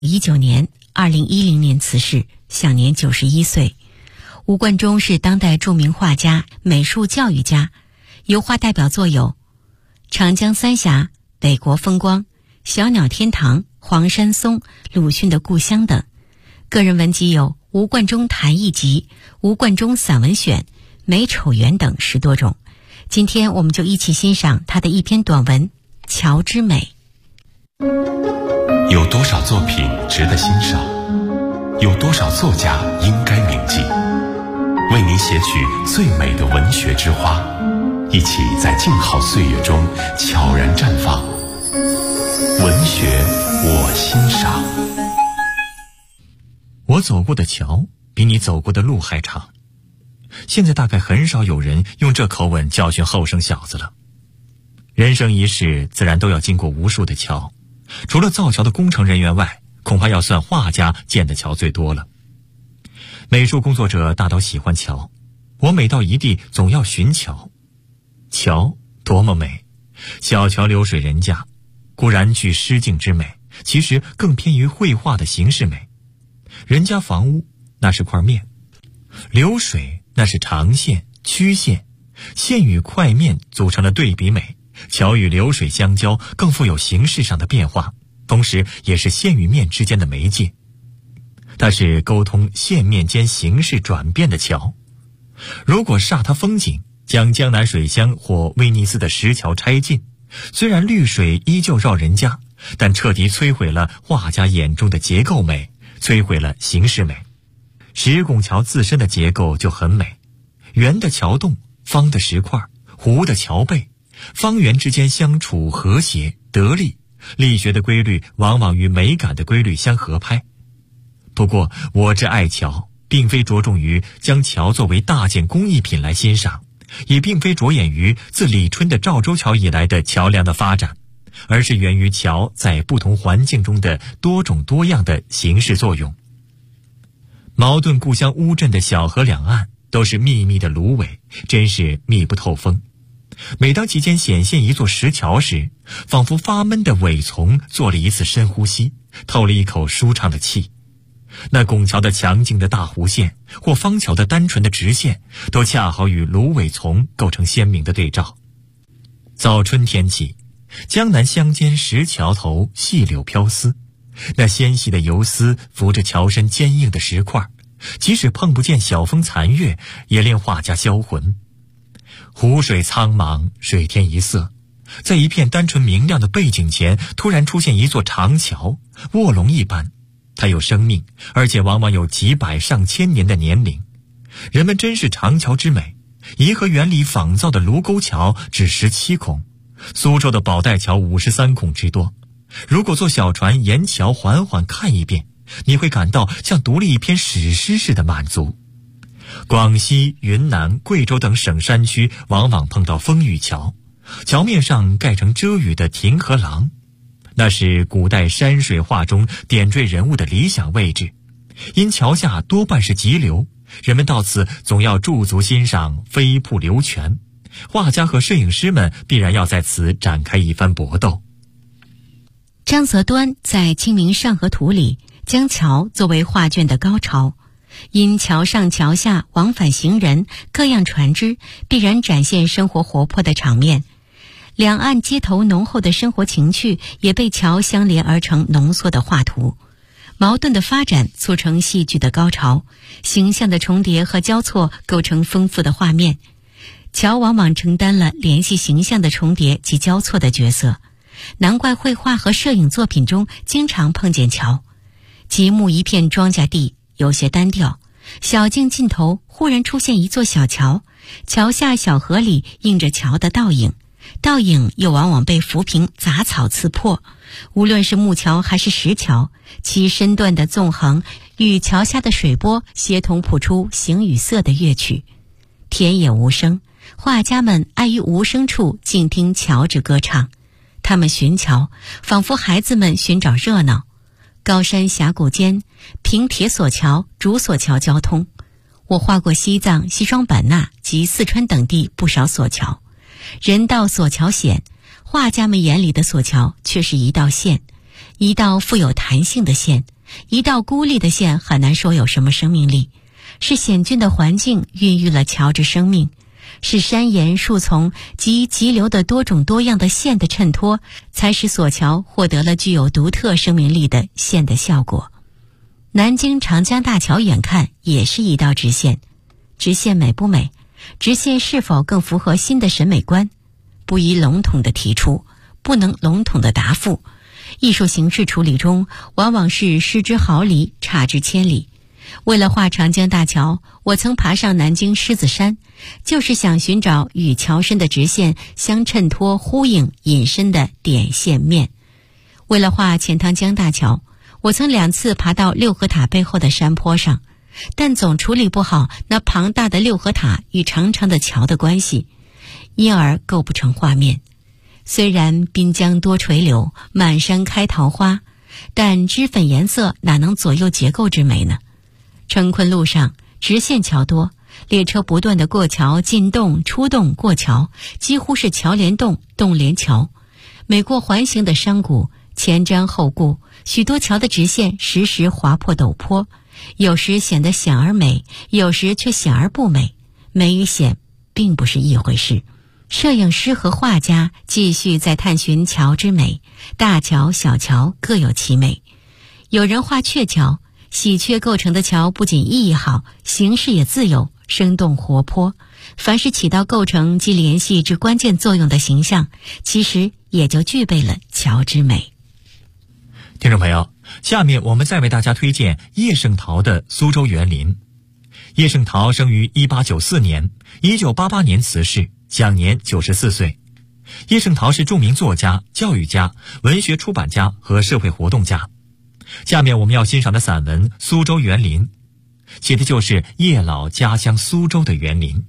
19年2010年辞世，享年91岁。吴冠中是当代著名画家、美术教育家，油画代表作有《长江三峡》《北国风光》《小鸟天堂》《黄山松》《鲁迅的故乡》等。个人文集有《吴冠中谈艺集》《吴冠中散文选》《美丑园》等10多种。今天我们就一起欣赏他的一篇短文《桥之美》。 有多少作品值得欣赏？有多少作家应该铭记？为您写取最美的文学之花，一起在静好岁月中悄然绽放。文学我欣赏。 我走过的桥比你走过的路还长。现在大概很少有人用这口吻教训后生小子了。人生一世自然都要经过无数的桥，除了造桥的工程人员外，恐怕要算画家建的桥最多了。美术工作者大都喜欢桥，我每到一地总要寻桥。桥多么美，小桥流水人家，固然具诗境之美，其实更偏于绘画的形式美。人家房屋那是块面，流水那是长线曲线，线与块面组成了对比美，桥与流水相交，更富有形式上的变化，同时也是线与面之间的媒介。它是沟通线面间形式转变的桥。如果煞它风景，将江南水乡或威尼斯的石桥拆尽，虽然绿水依旧绕人家，但彻底摧毁了画家眼中的结构美，摧毁了形式美。石拱桥自身的结构就很美，圆的桥洞，方的石块，弧的桥背，方圆之间相处和谐得力，力学的规律往往与美感的规律相合拍。不过我之爱桥，并非着重于将桥作为大件工艺品来欣赏，也并非着眼于自李春的赵州桥以来的桥梁的发展，而是源于桥在不同环境中的多种多样的形式作用。茅盾故乡乌镇的小河两岸都是密密的芦苇，真是密不透风。每当其间显现一座石桥时，仿佛发闷的苇丛做了一次深呼吸，透了一口舒畅的气。那拱桥的强劲的大弧线，或方桥的单纯的直线，都恰好与芦苇丛构成鲜明的对照。早春天起，江南乡间石桥头细柳飘丝，那纤细的游丝扶着桥身坚硬的石块，即使碰不见晓风残月，也令画家销魂。湖水苍茫，水天一色，在一片单纯明亮的背景前，突然出现一座长桥，卧龙一般。它有生命，而且往往有几百上千年的年龄。人们珍视长桥之美，颐和园里仿造的卢沟桥只17孔，苏州的宝带桥53孔之多。如果坐小船沿桥缓缓看一遍，你会感到像读了一篇史诗似的满足。广西、云南、贵州等省山区往往碰到风雨桥，桥面上盖成遮雨的亭和廊，那是古代山水画中点缀人物的理想位置。因桥下多半是急流，人们到此总要驻足欣赏飞瀑流泉，画家和摄影师们必然要在此展开一番搏斗。 张择端在《清明上河图》里将桥作为画卷的高潮，因桥上桥下往返行人，各样船只，必然展现生活活泼的场面。两岸街头浓厚的生活情趣也被桥相连而成浓缩的画图。矛盾的发展促成戏剧的高潮，形象的重叠和交错构成丰富的画面。桥往往承担了联系形象的重叠及交错的角色，难怪绘画和摄影作品中经常碰见桥。极目一片庄稼地，有些单调，小径尽头忽然出现一座小桥，桥下小河里映着桥的倒影，倒影又往往被浮萍杂草刺破。无论是木桥还是石桥，其身段的纵横与桥下的水波协同谱出形与色的乐曲。田野无声，画家们爱于无声处静听桥之歌唱。他们寻桥，仿佛孩子们寻找热闹。高山峡谷间，凭铁索桥、竹索桥交通。我画过西藏、西双版纳及四川等地不少索桥。人道索桥险，画家们眼里的索桥却是一道线， 一道富有弹性的线，一道孤立的线很难说有什么生命力。是险峻的环境孕育了桥之生命，是山岩树丛及急流的多种多样的线的衬托，才使索桥获得了具有独特生命力的线的效果。南京长江大桥远看也是一道直线，直线美不美？直线是否更符合新的审美观？不宜笼统地提出，不能笼统地答复。艺术形式处理中，往往是失之毫厘，差之千里。为了画长江大桥，我曾爬上南京狮子山，就是想寻找与桥身的直线相衬托、呼应、引申的点线面。为了画钱塘江大桥，我曾2次爬到六合塔背后的山坡上，但总处理不好那庞大的六合塔与长长的桥的关系，因而构不成画面。虽然滨江多垂柳，满山开桃花，但脂粉颜色哪能左右结构之美呢？成昆路上直线桥多，列车不断的过桥，进洞出洞过桥，几乎是桥连洞，洞连桥。每过环形的山谷，前瞻后顾，许多桥的直线时时划破陡坡，有时显得险而美，有时却险而不美。美与险并不是一回事。摄影师和画家继续在探寻桥之美，大桥小桥各有其美。有人画鹊桥，喜鹊构成的桥不仅意义好，形式也自由，生动活泼。凡是起到构成及联系之关键作用的形象，其实也就具备了桥之美。 听众朋友，下面我们再为大家推荐叶圣陶的《苏州园林》。叶圣陶生于1894年，1988年辞世，享年94岁。叶圣陶是著名作家、教育家、文学出版家和社会活动家。下面我们要欣赏的散文《苏州园林》，写的就是叶老家乡苏州的园林。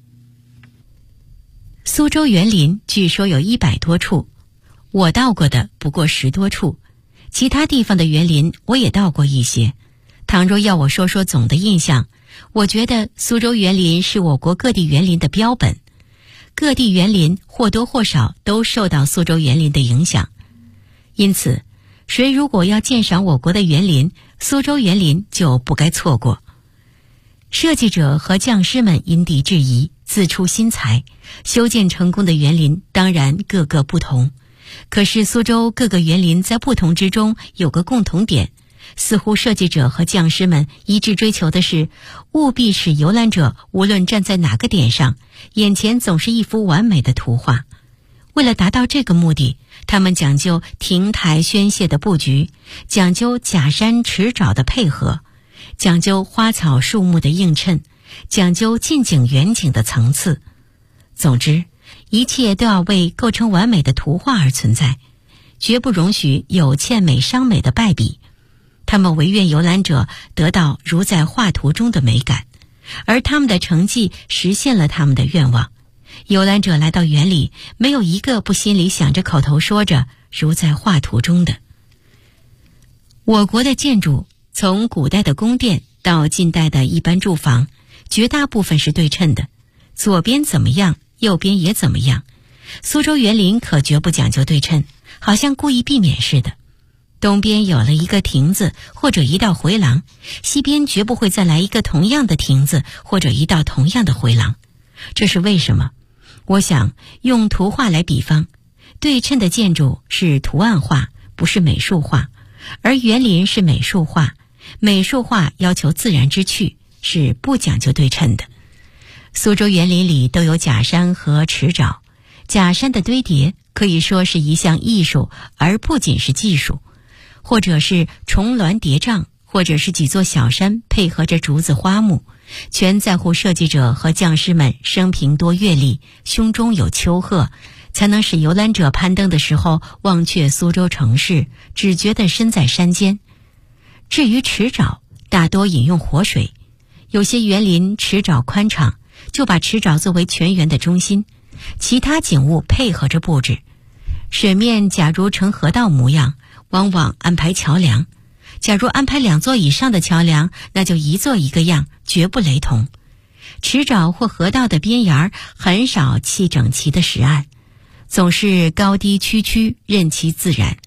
苏州园林据说有100多处，我到过的不过10多处，其他地方的园林我也到过一些。倘若要我说说总的印象，我觉得苏州园林是我国各地园林的标本，各地园林或多或少都受到苏州园林的影响。因此，谁如果要鉴赏我国的园林，苏州园林就不该错过。设计者和匠师们因地制宜，自出心裁，修建成功的园林当然各个不同。可是苏州各个园林在不同之中有个共同点，似乎设计者和匠师们一致追求的是，务必使游览者无论站在哪个点上，眼前总是一幅完美的图画。为了达到这个目的，他们讲究亭台轩榭的布局，讲究假山池沼的配合，讲究花草树木的映衬，讲究近景远景的层次。总之，一切都要为构成完美的图画而存在，绝不容许有欠美伤美的败笔。他们唯愿游览者得到如在画图中的美感，而他们的成绩实现了他们的愿望。游览者来到园里，没有一个不心里想着口头说着如在画图中的。我国的建筑从古代的宫殿到近代的一般住房，绝大部分是对称的，左边怎么样，右边也怎么样。苏州园林可绝不讲究对称，好像故意避免似的。东边有了一个亭子或者一道回廊，西边绝不会再来一个同样的亭子或者一道同样的回廊。这是为什么？我想用图画来比方，对称的建筑是图案画，不是美术画，而园林是美术画。美术画要求自然之趣，是不讲究对称的。苏州园林里都有假山和池沼，假山的堆叠可以说是一项艺术，而不仅是技术。或者是重峦叠嶂，或者是几座小山配合着竹子花木，全在乎设计者和匠师们生平多阅历，胸中有丘壑，才能使游览者攀登的时候忘却苏州城市，只觉得身在山间。至于池沼，大多引用活水，有些园林池沼宽敞，就把池沼作为全园的中心，其他景物配合着布置。水面假如呈河道模样，往往安排桥梁，假如安排2座以上的桥梁，那就一座一个样，绝不雷同。池沼或河道的边沿很少砌整齐的石岸，总是高低曲曲，任其自然，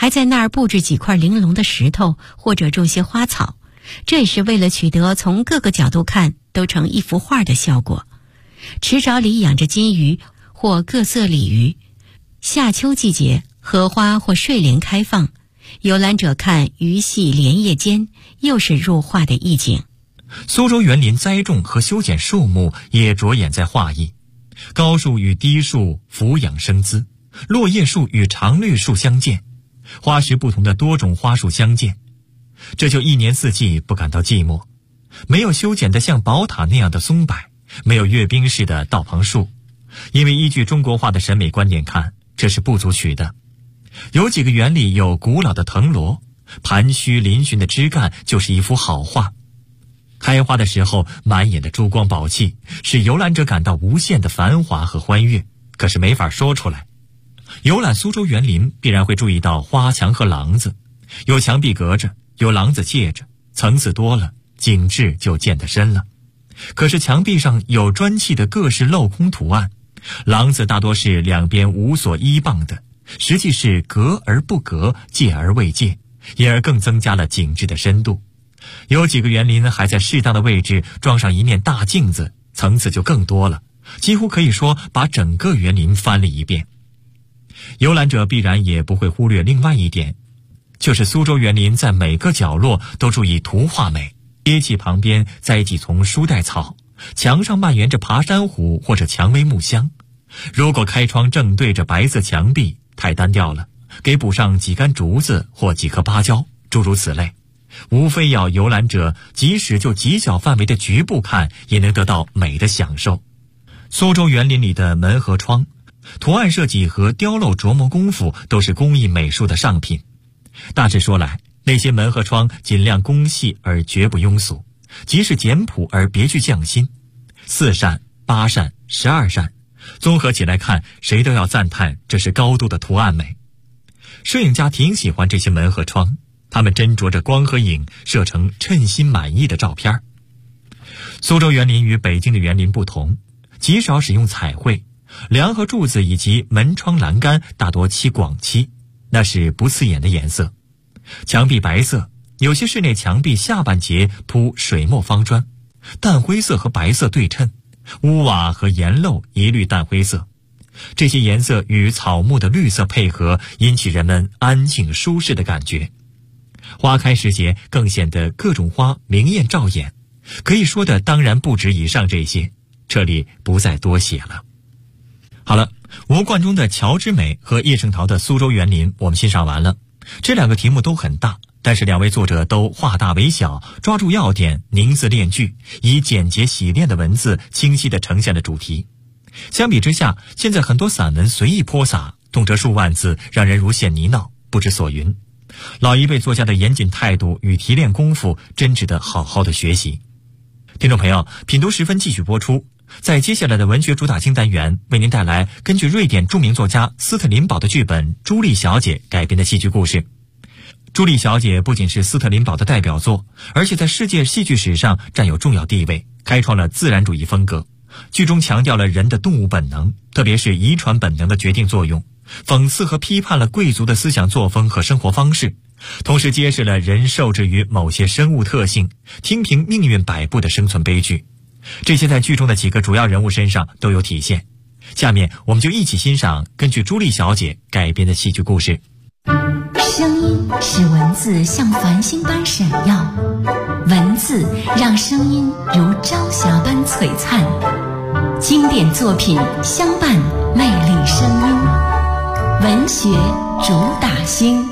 还在那儿布置几块玲珑的石头，或者种些花草，这也是为了取得从各个角度看都成一幅画的效果。池沼里养着金鱼或各色鲤鱼，夏秋季节荷花或睡莲开放，游览者看鱼戏莲叶间，又是入画的意境。 苏州园林栽种和修剪树木也着眼在画意，高树与低树俯仰生姿，落叶树与常绿树相间，花时不同的多种花树相间，这就一年四季不感到寂寞。没有修剪得像宝塔那样的松柏，没有阅兵式的道旁树，因为依据中国画的审美观点看，这是不足取的。有几个园里有古老的藤萝，盘须嶙峋的枝干就是一幅好画。开花的时候满眼的珠光宝气，使游览者感到无限的繁华和欢悦，可是没法说出来。游览苏州园林必然会注意到花墙和廊子，有墙壁隔着，有廊子借着，层次多了，景致就见得深了。可是墙壁上有砖砌的各式镂空图案，廊子大多是两边无所依傍的，实际是隔而不隔，借而未借，因而更增加了景致的深度。有几个园林还在适当的位置装上一面大镜子，层次就更多了，几乎可以说把整个园林翻了一遍。游览者必然也不会忽略另外一点，就是苏州园林在每个角落都注意图画美，阶砌旁边栽几丛书带草，墙上蔓延着爬山虎或者蔷薇木香。如果开窗正对着白色墙壁，太单调了，给补上几根竹子或几颗芭蕉，诸如此类，无非要游览者即使就几角范围的局部看，也能得到美的享受。苏州园林里的门和窗，图案设计和雕镂琢磨功夫都是工艺美术的上品。大致说来，那些门和窗尽量工细而绝不庸俗，即是简朴而别具匠心。4扇、8扇、12扇，综合起来看，谁都要赞叹这是高度的图案美。摄影家挺喜欢这些门和窗，他们斟酌着光和影，摄成称心满意的照片。苏州园林与北京的园林不同，极少使用彩绘，梁和柱子以及门窗栏杆大多漆广漆，那是不刺眼的颜色。墙壁白色，有些室内墙壁下半截铺水墨方砖，淡灰色和白色对称，屋瓦和檐漏一律淡灰色。这些颜色与草木的绿色配合，引起人们安静舒适的感觉。花开时节更显得各种花明艳照眼，可以说的当然不止以上这些，这里不再多写了。好了，吴冠中的乔之美和叶圣陶的苏州园林我们欣赏完了。这两个题目都很大，但是两位作者都化大为小，抓住要点，凝字练句，以简洁洗练的文字清晰地呈现了主题。相比之下，现在很多散文随意泼洒，动辄数万字，让人如陷泥淖，不知所云。老一辈作家的严谨态度与提炼功夫，真值得好好的学习。听众朋友，品读时分继续播出。在接下来的文学主打金单元，为您带来根据瑞典著名作家斯特林堡的剧本《朱莉小姐》改编的戏剧故事。朱莉小姐不仅是斯特林堡的代表作，而且在世界戏剧史上占有重要地位，开创了自然主义风格。剧中强调了人的动物本能，特别是遗传本能的决定作用，讽刺和批判了贵族的思想作风和生活方式，同时揭示了人受制于某些生物特性，听凭命运摆布的生存悲剧。这些在剧中的几个主要人物身上都有体现。下面我们就一起欣赏根据朱莉小姐改编的戏剧故事。 声音使文字像繁星般闪耀，文字让声音如朝霞般璀璨。经典作品相伴，魅力声音，文学主打星。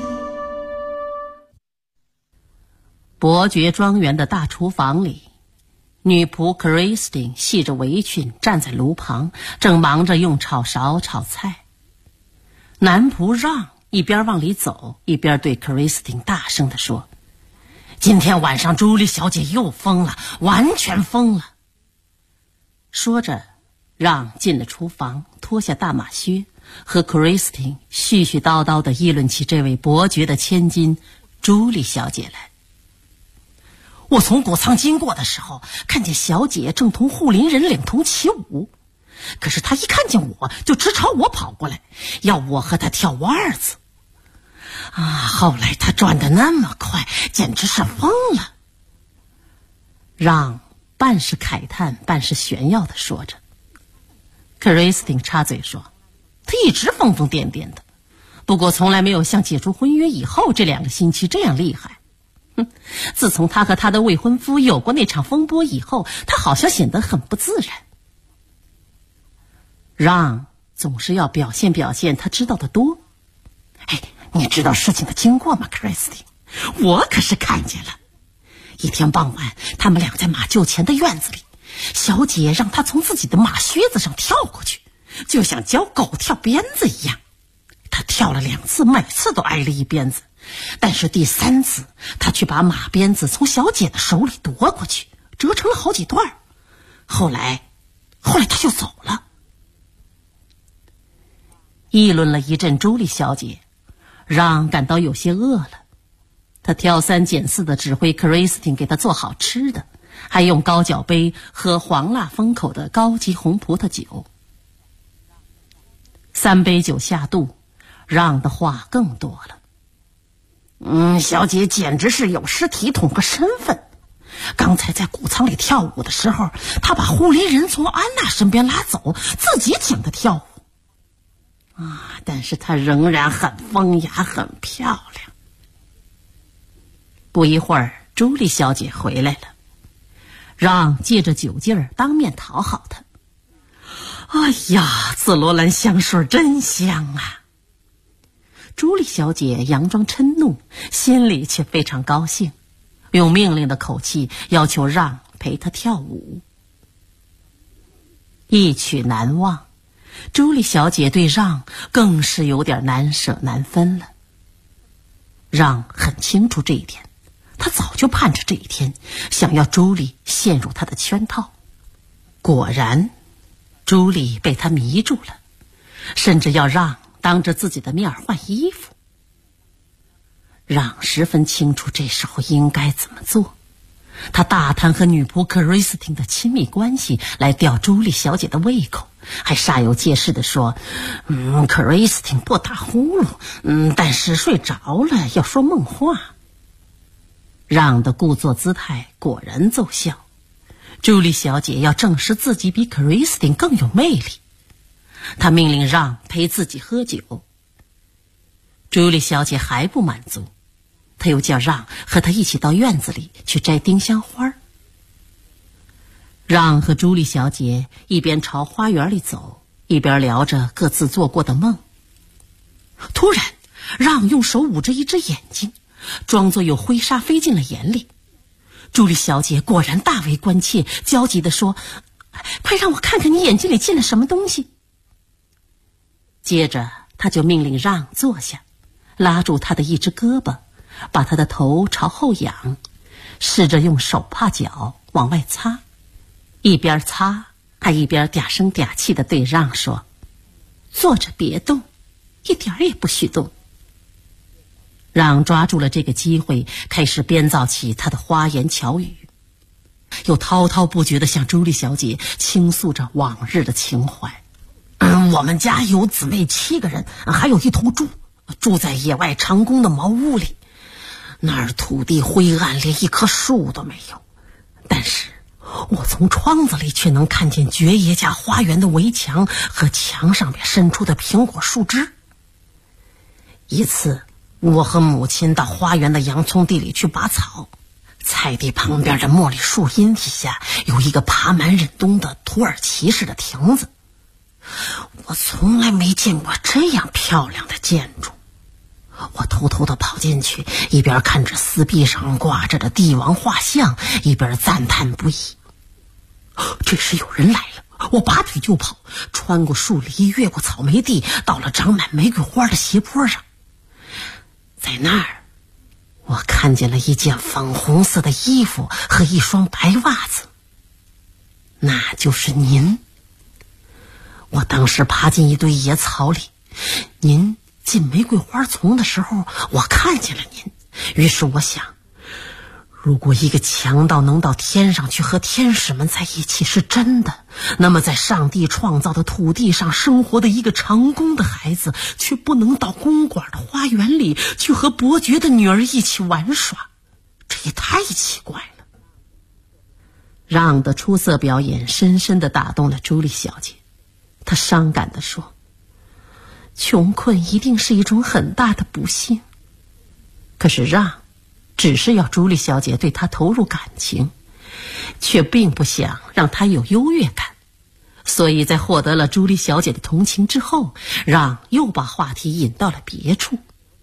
伯爵庄园的大厨房里，女仆 Christine 系着围裙站在炉旁，正忙着用炒勺炒菜。男仆让一边往里走，一边对 Christine 大声地说：“今天晚上朱莉小姐又疯了，完全疯了。”说着，让进了厨房，脱下大马靴，和 Christine 絮絮叨叨地议论起这位伯爵的千金朱莉小姐来。我从谷仓经过的时候，看见小姐正同护林人领童起舞，可是她一看见我就直朝我跑过来，要我和她跳waltz。 后来他转得那么快，简直是疯了。让半是慨叹半是炫耀地说着。克瑞斯汀插嘴说，他一直疯疯癫癫的，不过从来没有像解除婚约以后这2个星期这样厉害。自从他和他的未婚夫有过那场风波以后，他好像显得很不自然。让总是要表现他知道的多。你知道事情的经过吗，克瑞斯汀？我可是看见了。一天傍晚，他们俩在马厩前的院子里，小姐让他从自己的马靴子上跳过去，就像教狗跳鞭子一样。他跳了2次，每次都挨了一鞭子，但是第3次，他却把马鞭子从小姐的手里夺过去，折成了好几段。后来他就走了。议论了一阵朱莉小姐，让感到有些饿了。他挑三拣四地指挥克瑞斯汀给他做好吃的，还用高脚杯喝黄辣封口的高级红葡萄酒。3杯酒下肚，让的话更多了。小姐简直是有失体统和身份。刚才在谷仓里跳舞的时候，她把护林人从安娜身边拉走，自己请她跳舞。但是她仍然很风雅，很漂亮。不一会儿，朱莉小姐回来了，让借着酒劲儿当面讨好她。紫罗兰香水真香啊！朱莉小姐佯装嗔怒，心里却非常高兴，用命令的口气要求让陪她跳舞。一曲难忘，朱莉小姐对让更是有点难舍难分了。让很清楚这一点，他早就盼着这一天，想要朱莉陷入他的圈套。果然，朱莉被他迷住了，甚至要让当着自己的面换衣服。让十分清楚这时候应该怎么做，他大谈和女仆克瑞斯汀的亲密关系来吊朱莉小姐的胃口，还煞有介事地说，克瑞斯汀不打呼噜，但是睡着了要说梦话。让的故作姿态果然奏效，朱莉小姐要证实自己比克瑞斯汀更有魅力。她命令让陪自己喝酒。朱莉小姐还不满足，她又叫让和她一起到院子里去摘丁香花。让和朱莉小姐一边朝花园里走，一边聊着各自做过的梦。突然，让用手捂着一只眼睛，装作有灰沙飞进了眼里。朱莉小姐果然大为关切，焦急地说，快让我看看你眼睛里进了什么东西。接着她就命令让坐下，拉住他的一只胳膊，把他的头朝后仰，试着用手帕脚往外擦，一边擦还一边嗲声嗲气地对让说，坐着别动，一点也不许动。让抓住了这个机会，开始编造起他的花言巧语，又滔滔不绝地向朱莉小姐倾诉着往日的情怀。我们家有姊妹7个人，还有一头猪，住在野外长工的茅屋里，那儿土地灰暗，连一棵树都没有。但是我从窗子里却能看见爵爷家花园的围墙和墙上面伸出的苹果树枝。一次，我和母亲到花园的洋葱地里去拔草，菜地旁边的茉莉树荫底下有一个爬满忍冬的土耳其式的亭子。我从来没见过这样漂亮的建筑。我偷偷地跑进去，一边看着四壁上挂着的帝王画像，一边赞叹不已。这时有人来了，我拔腿就跑，穿过树篱，越过草莓地，到了长满玫瑰花的斜坡上。在那儿，我看见了一件粉红色的衣服和一双白袜子。那就是您。我当时爬进一堆野草里，您进玫瑰花丛的时候，我看见了您。于是我想， 如果一个强盗能到天上去和天使们在一起是真的，那么在上帝创造的土地上生活的一个长工的孩子，却不能到公馆的花园里去和伯爵的女儿一起玩耍，这也太奇怪了。让的出色表演深深地打动了朱莉小姐，她伤感地说，穷困一定是一种很大的不幸。可是让只是要朱莉小姐对他投入感情，却并不想让她有优越感。所以在获得了朱莉小姐的同情之后，让又把话题引到了别处。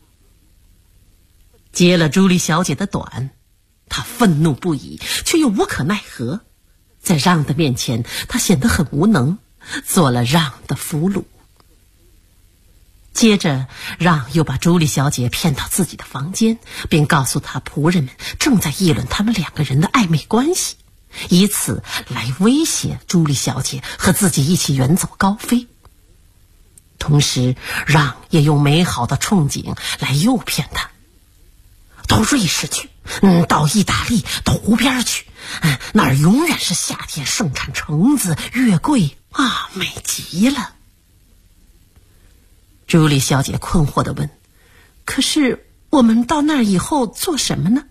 接了朱莉小姐的短，他愤怒不已，却又无可奈何。在让的面前，他显得很无能，做了让的俘虏。接着，让又把朱莉小姐骗到自己的房间，并告诉她仆人们正在议论他们两个人的暧昧关系，以此来威胁朱莉小姐和自己一起远走高飞。同时，让也用美好的憧憬来诱骗她，到瑞士去，到意大利，到湖边去，那儿永远是夏天，盛产橙子、月桂啊，美极了。朱莉小姐困惑地问，可是我们到那儿以后做什么呢？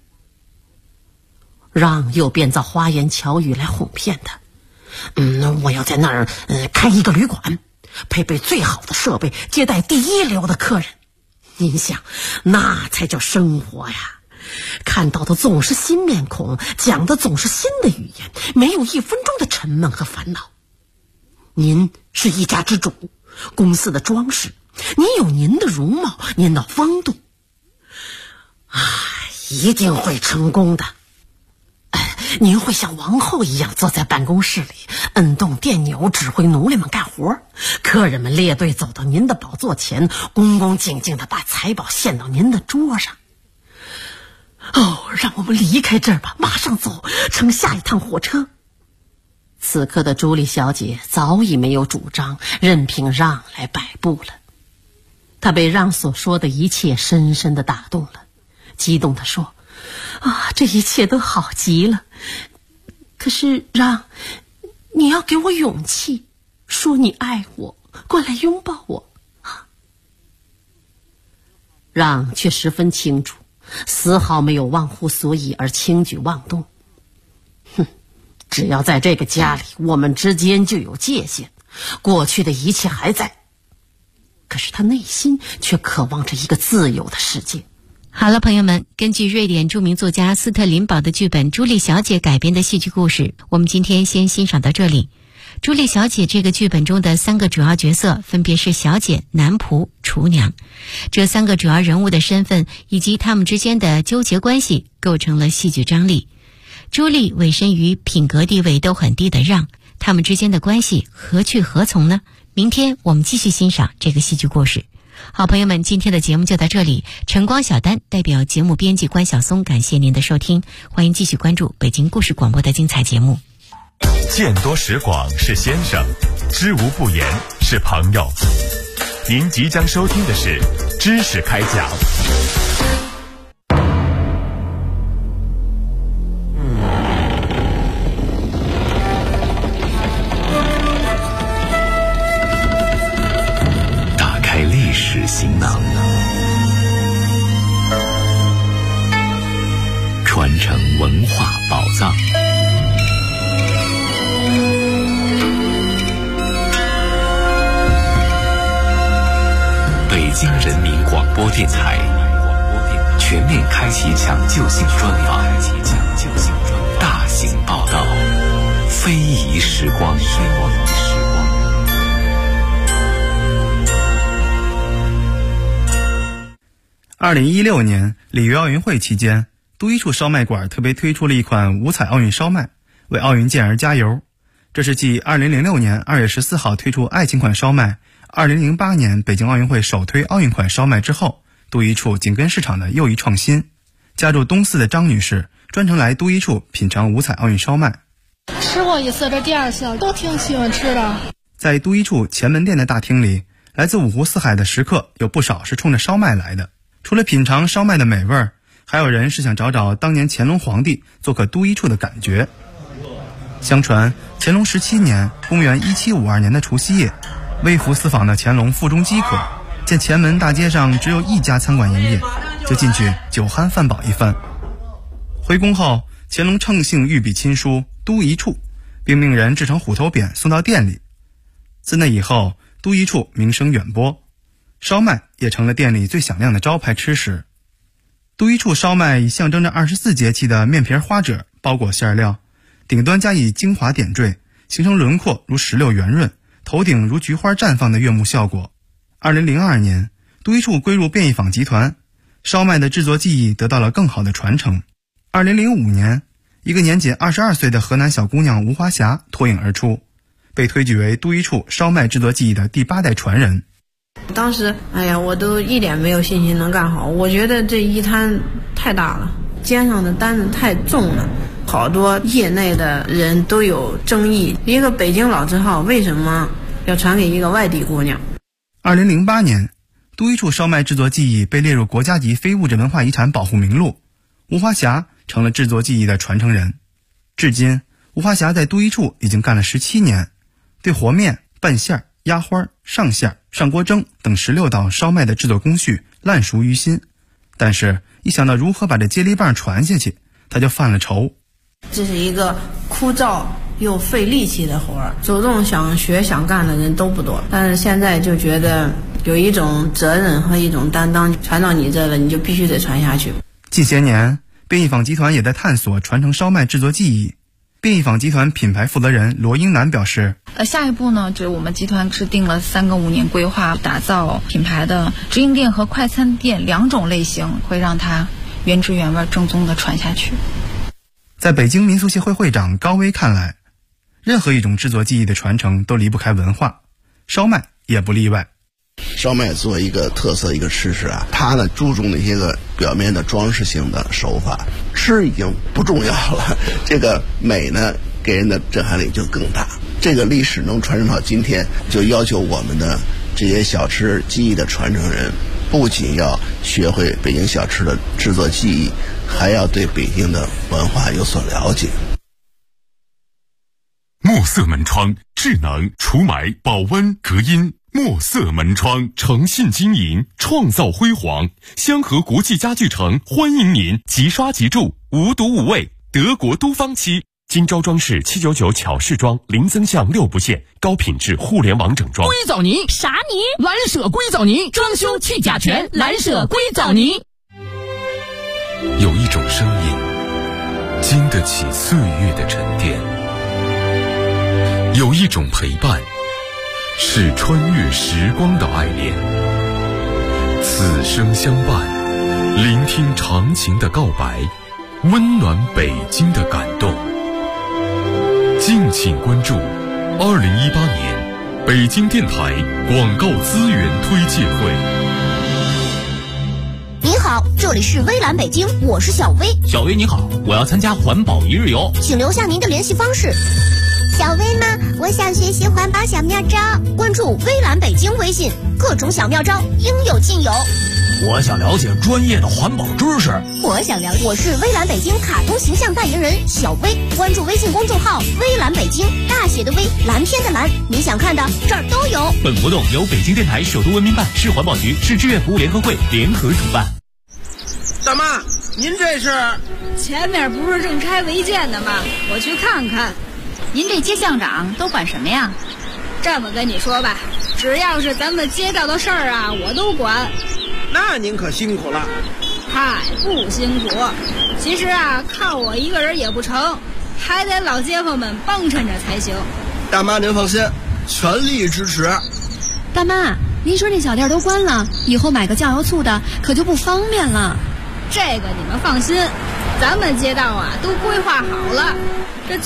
让又编造花言巧语来哄骗她。我要在那儿开一个旅馆，配备最好的设备，接待第一流的客人。您想，那才叫生活呀！看到的总是新面孔，讲的总是新的语言，没有1分钟的沉闷和烦恼。您是一家之主，公司的装饰，您有您的容貌，您的风度，一定会成功的。您会像王后一样坐在办公室里，摁动电钮，指挥奴隶们干活，客人们列队走到您的宝座前，恭恭敬敬地把财宝献到您的桌上。让我们离开这儿吧，马上走，乘下一趟火车。此刻的朱莉小姐早已没有主张，任凭让来摆布了。她被让所说的一切深深地打动了，激动地说，这一切都好极了。可是让，你要给我勇气，说你爱我，过来拥抱我。让却十分清楚，丝毫没有忘乎所以而轻举妄动。只要在这个家里，我们之间就有界限，过去的一切还在。可是他内心却渴望着一个自由的世界。 好了，朋友们，根据瑞典著名作家斯特林堡的剧本《朱莉小姐》改编的戏剧故事，我们今天先欣赏到这里。朱莉小姐这个剧本中的3个主要角色分别是小姐、男仆、厨娘。这3个主要人物的身份以及他们之间的纠结关系构成了戏剧张力。朱莉委身于品格地位都很低的让，他们之间的关系何去何从呢？明天我们继续欣赏这个戏剧故事。好朋友们，今天的节目就到这里。晨光小丹代表节目编辑关晓松，感谢您的收听，欢迎继续关注北京故事广播的精彩节目。 见多识广是先生，知无不言是朋友。您即将收听的是知识开讲。打开历史行囊，传承文化宝藏。北京人民广播电台全面开启抢救性专访，大型报道，非遗时光。 2016年里约奥运会期间，都一处烧麦馆特别推出了一款五彩奥运烧麦，为奥运健儿加油。这是继2006年2月14号推出爱情款烧麦，2008年北京奥运会首推奥运款烧麦之后，都一处紧跟市场的又一创新。家住东四的张女士专程来都一处品尝五彩奥运烧麦。 吃过一次，这第2次都挺喜欢吃的。 在都一处前门店的大厅里，来自五湖四海的食客有不少是冲着烧麦来的。除了品尝烧麦的美味， 还有人是想找找当年乾隆皇帝做客都一处的感觉。相传乾隆17年，公元1752年的除夕夜，微服私访的乾隆腹中饥渴，见前门大街上只有一家餐馆营业，就进去酒酣饭饱一番。回宫后，乾隆乘兴御笔亲书都一处，并命人制成虎头匾送到店里。自那以后，都一处名声远播，烧麦也成了店里最响亮的招牌吃食。都一处烧麦以象征着24节气的面皮花褶包裹馅料，顶端加以精华点缀，形成轮廓如石榴圆润，头顶如菊花绽放的悦目效果。2002年，都一处归入便宜坊集团，烧麦的制作技艺得到了更好的传承。2005年，一个年仅22岁的河南小姑娘吴华霞脱颖而出，被推举为都一处烧麦制作技艺的第8代传人。 当时我都一点没有信心能干好，我觉得这一摊太大了，肩上的担子太重了，好多业内的人都有争议，一个北京老字号为什么要传给一个外地姑娘。 2008年，都一处烧麦制作技艺被列入国家级非物质文化遗产保护名录，吴华霞成了制作技艺的传承人。至今，吴华霞在都一处已经干了17年，对和面、拌馅、压花、上馅、上锅蒸等16道烧麦的制作工序烂熟于心，但是一想到如何把这接力棒传下去，他就犯了愁。 这是一个枯燥又费力气的活儿，主动想学想干的人都不多，但是现在就觉得有一种责任和一种担当，传到你这了，你就必须得传下去。 近些年，便宜坊集团也在探索传承烧麦制作技艺。便宜坊集团品牌负责人罗英南表示， 下一步呢，就是我们集团制定了3个5年规划，打造品牌的直营店和快餐店2种类型，会让它原汁原味正宗的传下去。 在北京民俗协会会长高威看来，任何一种制作技艺的传承都离不开文化，烧麦也不例外。 烧麦作为一个特色一个吃食它呢注重那些个表面的装饰性的手法，吃已经不重要了，这个美呢给人的震撼力就更大。这个历史能传承到今天，就要求我们的这些小吃技艺的传承人，不仅要学会北京小吃的制作技艺，还要对北京的文化有所了解。 墨色门窗，智能除霾、保温、隔音。墨色门窗，诚信经营，创造辉煌。香河国际家具城欢迎您即刷即住，无毒无味，德国都方漆。精招装饰799巧饰装，零增项6不限，高品质互联网整装。 硅藻泥啥泥？蓝舍硅藻泥，装修去甲醛，蓝舍硅藻泥。 有一种声音，经得起岁月的沉淀；有一种陪伴，是穿越时光的爱恋。此生相伴，聆听长情的告白，温暖北京的感动。敬请关注2018年北京电台广告资源推介会。 您好，这里是微蓝北京，我是小薇。 小薇你好，我要参加环保1日游， 请留下您的联系方式。 小薇吗？我想学习环保小妙招， 关注微蓝北京微信，各种小妙招应有尽有。 我想了解专业的环保知识。 我想了解，我是微蓝北京卡通形象代言人小薇，关注微信公众号微蓝北京，大写的微，蓝天的蓝，你想看的这儿都有。 本活动由北京电台首都文明办、市环保局、市志愿服务联合会联合主办。 大妈，您这是？ 前面不是正拆违建的吗？我去看看。 您这街巷长都管什么呀？ 这么跟你说吧，只要是咱们街道的事儿我都管。 那您可辛苦了。 嗨，不辛苦。其实靠我一个人也不成，还得老街坊们帮衬着才行。 大妈您放心，全力支持。 大妈，您说那小店都关了，以后买个酱油醋的可就不方便了。 这个你们放心，咱们街道都规划好了。